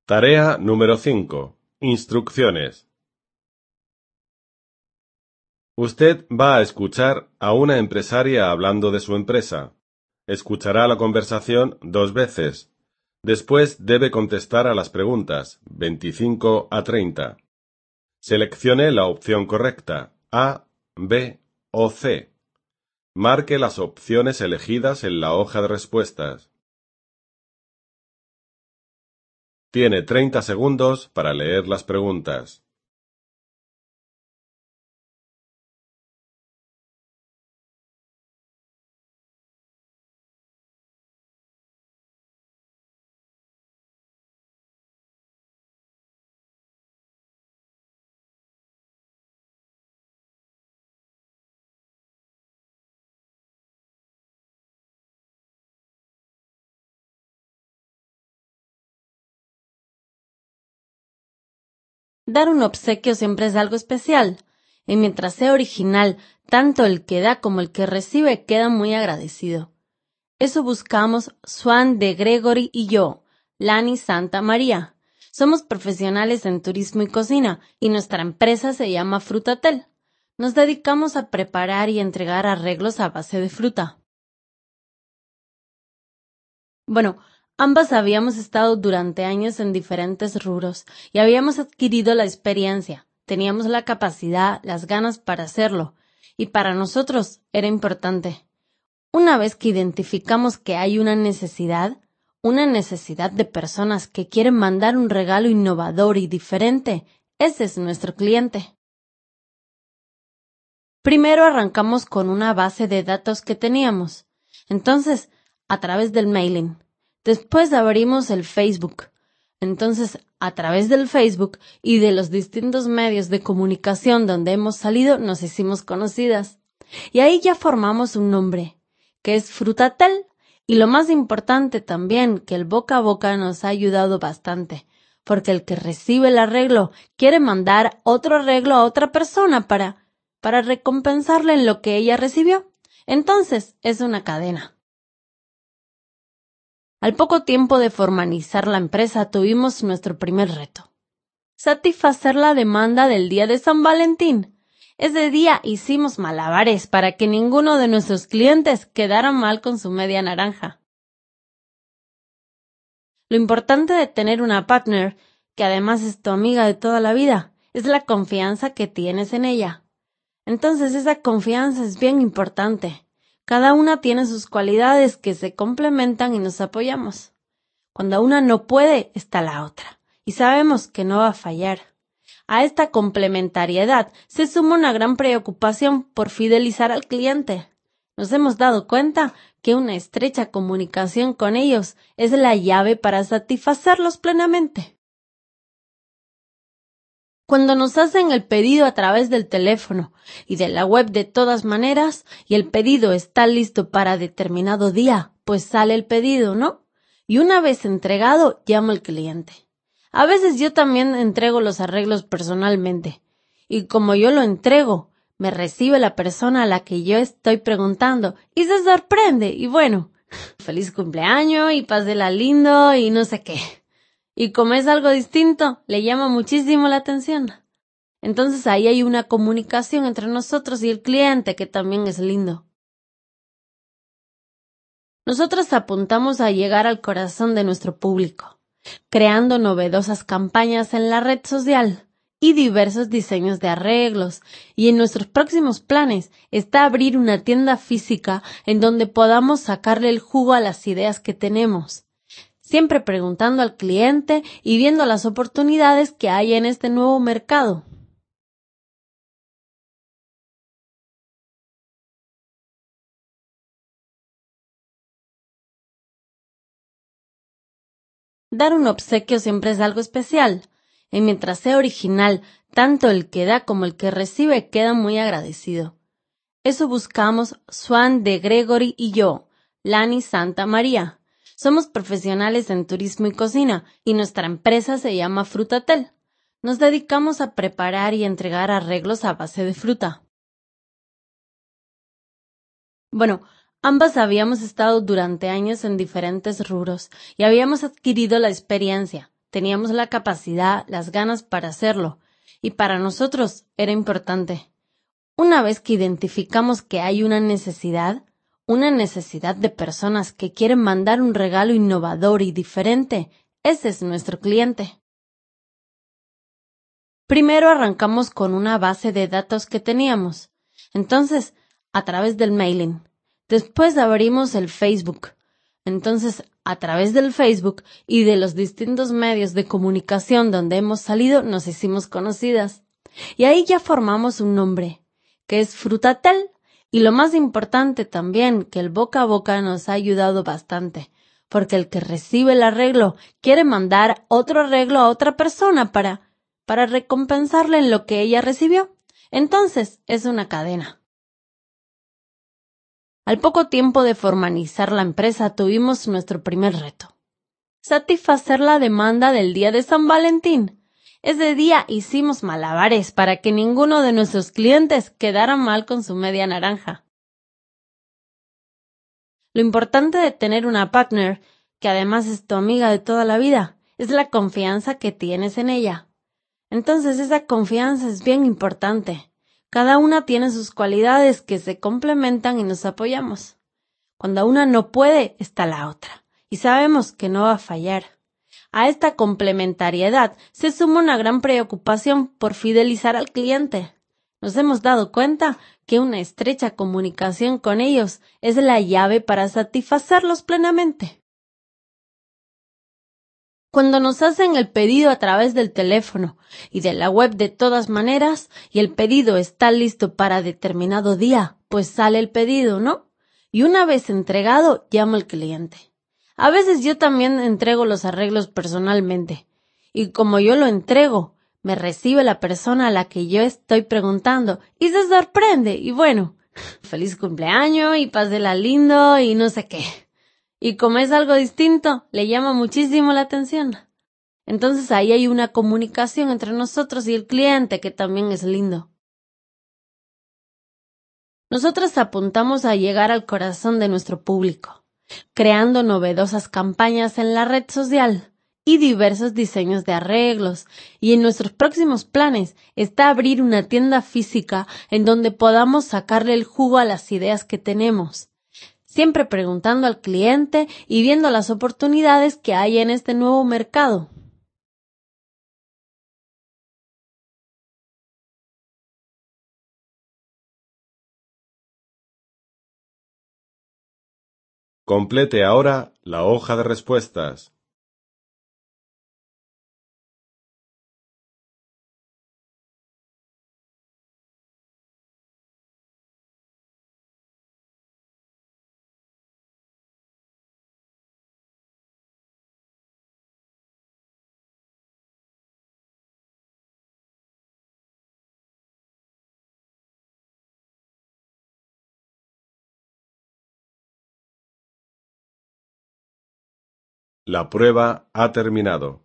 Tarea número 5. Instrucciones. Usted va a escuchar a una empresaria hablando de su empresa. Escuchará la conversación 2 veces. Después debe contestar a las preguntas 25 a 30. Seleccione la opción correcta, A, B o C. Marque las opciones elegidas en la hoja de respuestas. Tiene 30 segundos para leer las preguntas. Dar un obsequio siempre es algo especial, y mientras sea original, tanto el que da como el que recibe queda muy agradecido. Eso buscamos Swan de Gregory y yo, Lani Santa María. Somos profesionales en turismo y cocina, y nuestra empresa se llama Frutatel. Nos dedicamos a preparar y entregar arreglos a base de fruta. Bueno, ambas habíamos estado durante años en diferentes rubros y habíamos adquirido la experiencia, teníamos la capacidad, las ganas para hacerlo, y para nosotros era importante. Una vez que identificamos que hay una necesidad de personas que quieren mandar un regalo innovador y diferente, ese es nuestro cliente. Primero arrancamos con una base de datos que teníamos, entonces a través del mailing. Después abrimos el Facebook. Entonces, a través del Facebook y de los distintos medios de comunicación donde hemos salido, nos hicimos conocidas. Y ahí ya formamos un nombre, que es Frutatel. Y lo más importante también, que el boca a boca nos ha ayudado bastante, porque el que recibe el arreglo quiere mandar otro arreglo a otra persona para recompensarle en lo que ella recibió. Entonces, es una cadena. Al poco tiempo de formalizar la empresa tuvimos nuestro primer reto. Satisfacer la demanda del día de San Valentín. Ese día hicimos malabares para que ninguno de nuestros clientes quedara mal con su media naranja. Lo importante de tener una partner, que además es tu amiga de toda la vida, es la confianza que tienes en ella. Entonces esa confianza es bien importante. Cada una tiene sus cualidades que se complementan y nos apoyamos. Cuando una no puede, está la otra. Y sabemos que no va a fallar. A esta complementariedad se suma una gran preocupación por fidelizar al cliente. Nos hemos dado cuenta que una estrecha comunicación con ellos es la llave para satisfacerlos plenamente. Cuando nos hacen el pedido a través del teléfono y de la web de todas maneras, y el pedido está listo para determinado día, pues sale el pedido, ¿no? Y una vez entregado, llamo al cliente. A veces yo también entrego los arreglos personalmente. Y como yo lo entrego, me recibe la persona a la que yo estoy preguntando y se sorprende. Y bueno, feliz cumpleaños y pásela lindo y no sé qué. Y como es algo distinto, le llama muchísimo la atención. Entonces ahí hay una comunicación entre nosotros y el cliente que también es lindo. Nosotros apuntamos a llegar al corazón de nuestro público, creando novedosas campañas en la red social y diversos diseños de arreglos. Y en nuestros próximos planes está abrir una tienda física en donde podamos sacarle el jugo a las ideas que tenemos. Siempre preguntando al cliente y viendo las oportunidades que hay en este nuevo mercado. Dar un obsequio siempre es algo especial, y mientras sea original, tanto el que da como el que recibe queda muy agradecido. Eso buscamos Swan de Gregory y yo, Lani Santa María. Somos profesionales en turismo y cocina, y nuestra empresa se llama Frutatel. Nos dedicamos a preparar y entregar arreglos a base de fruta. Bueno, ambas habíamos estado durante años en diferentes rubros y habíamos adquirido la experiencia, teníamos la capacidad, las ganas para hacerlo, y para nosotros era importante. Una vez que identificamos que hay una necesidad de personas que quieren mandar un regalo innovador y diferente, ese es nuestro cliente. Primero arrancamos con una base de datos que teníamos. Entonces, a través del mailing. Después abrimos el Facebook. Entonces, a través del Facebook y de los distintos medios de comunicación donde hemos salido, nos hicimos conocidas. Y ahí ya formamos un nombre, que es Frutatel. Y lo más importante también, que el boca a boca nos ha ayudado bastante, porque el que recibe el arreglo quiere mandar otro arreglo a otra persona para recompensarle en lo que ella recibió. Entonces, es una cadena. Al poco tiempo de formalizar la empresa, tuvimos nuestro primer reto: satisfacer la demanda del día de San Valentín. Ese día hicimos malabares para que ninguno de nuestros clientes quedara mal con su media naranja. Lo importante de tener una partner, que además es tu amiga de toda la vida, es la confianza que tienes en ella. Entonces esa confianza es bien importante. Cada una tiene sus cualidades que se complementan y nos apoyamos. Cuando una no puede, está la otra. Y sabemos que no va a fallar. A esta complementariedad se suma una gran preocupación por fidelizar al cliente. Nos hemos dado cuenta que una estrecha comunicación con ellos es la llave para satisfacerlos plenamente. Cuando nos hacen el pedido a través del teléfono y de la web de todas maneras, y el pedido está listo para determinado día, pues sale el pedido, ¿no? Y una vez entregado, llamo al cliente. A veces yo también entrego los arreglos personalmente. Y como yo lo entrego, me recibe la persona a la que yo estoy preguntando y se sorprende. Y bueno, feliz cumpleaños y pásela lindo y no sé qué. Y como es algo distinto, le llama muchísimo la atención. Entonces ahí hay una comunicación entre nosotros y el cliente que también es lindo. Nosotros apuntamos a llegar al corazón de nuestro público, creando novedosas campañas en la red social y diversos diseños de arreglos. Y en nuestros próximos planes está abrir una tienda física en donde podamos sacarle el jugo a las ideas que tenemos, siempre preguntando al cliente y viendo las oportunidades que hay en este nuevo mercado. Complete ahora la hoja de respuestas. La prueba ha terminado.